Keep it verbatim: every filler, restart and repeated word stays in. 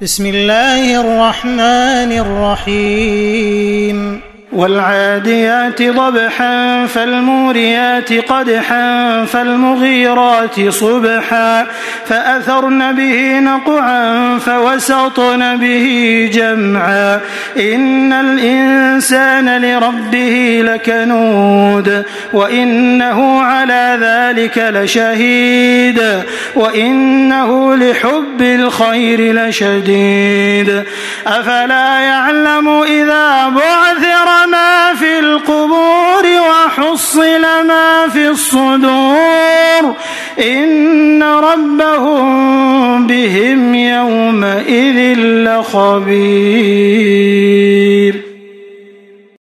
بسم الله الرحمن الرحيم والعاديات ضبحا فالموريات قدحا فالمغيرات صبحا فأثرن به نقعا فوسطن به جمعا إن الإنسان لربه لكنود وإنه على ذلك لشهيد وإنه لحب الخير لشديد أفلا يعلم إذا بعثر ما في القبور وحصل ما في الصدور إن ربهم بهم يومئذ لخبير.